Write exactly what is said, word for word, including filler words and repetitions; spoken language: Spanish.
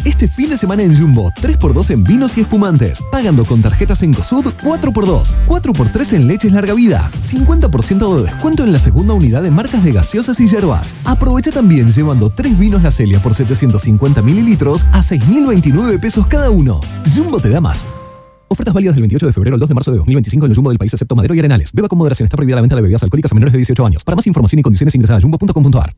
Este fin de semana en Jumbo, tres por dos en vinos y espumantes. Pagando con tarjetas en Cosud, cuatro por dos. cuatro por tres en leches larga vida. cincuenta por ciento de descuento en la segunda unidad de marcas de gaseosas y yerbas. Aprovecha también llevando tres vinos La Celia por setecientos cincuenta mililitros a seis mil veintinueve pesos cada uno. Jumbo te da más. Ofertas válidas del veintiocho de febrero al dos de marzo de dos mil veinticinco en el Jumbo del país excepto Madero y Arenales. Beba con moderación. Está prohibida la venta de bebidas alcohólicas a menores de dieciocho años. Para más información y condiciones ingresa a jumbo punto com punto ar.